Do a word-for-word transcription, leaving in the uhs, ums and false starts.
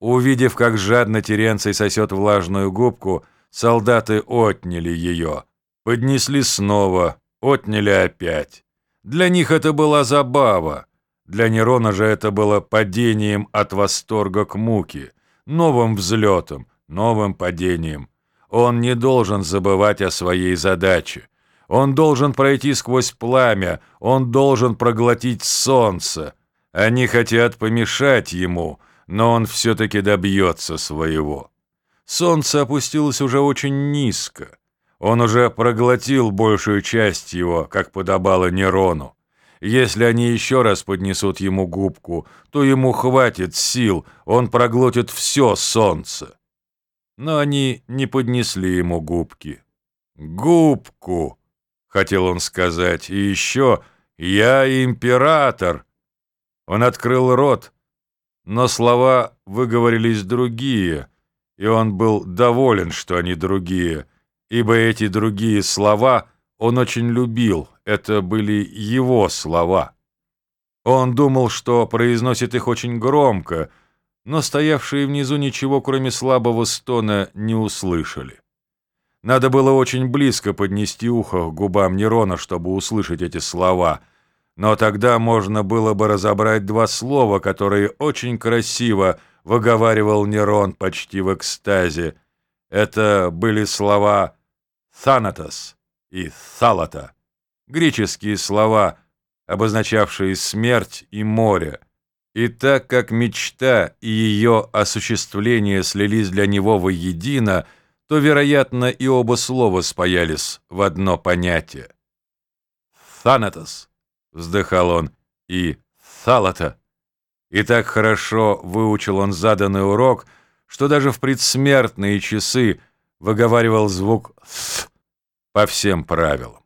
Увидев, как жадно Теренций сосет влажную губку, солдаты отняли ее, поднесли снова, отняли опять. Для них это была забава, для Нерона же это было падением от восторга к муке, новым взлетом, новым падением. Он не должен забывать о своей задаче. Он должен пройти сквозь пламя, он должен проглотить солнце. Они хотят помешать ему, но он все-таки добьется своего. Солнце опустилось уже очень низко. Он уже проглотил большую часть его, как подобало Нерону. Если они еще раз поднесут ему губку, то ему хватит сил, он проглотит все солнце. Но они не поднесли ему губки. «Губку!» — хотел он сказать, и еще «Я император!» Он открыл рот, но слова выговорились другие, и он был доволен, что они другие, ибо эти другие слова он очень любил, это были его слова. Он думал, что произносит их очень громко, но стоявшие внизу ничего, кроме слабого стона, не услышали. Надо было очень близко поднести ухо к губам Нерона, чтобы услышать эти слова, но тогда можно было бы разобрать два слова, которые очень красиво выговаривал Нерон почти в экстазе. Это были слова «Thanatos» и «Thalatta», греческие слова, обозначавшие смерть и море. И так как мечта и ее осуществление слились для него воедино, то, вероятно, и оба слова спаялись в одно понятие. «Thanatos», — вздыхал он, — и «Thalatta». И так хорошо выучил он заданный урок, что даже в предсмертные часы выговаривал звук «th» по всем правилам.